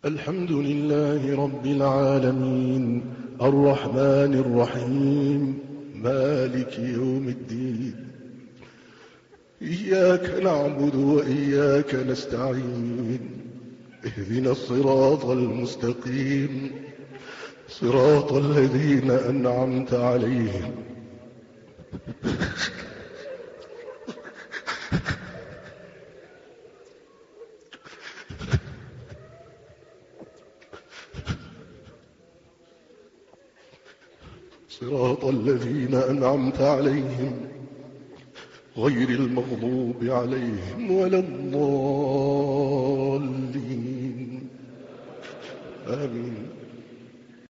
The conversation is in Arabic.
الحمد لله رب العالمين الرحمن الرحيم مالك يوم الدين. إياك نعبد وإياك نستعين، اهدنا الصراط المستقيم، صراط الذين أنعمت عليهم صراط الذين أنعمت عليهم غير المغضوب عليهم ولا الضالين. آمين.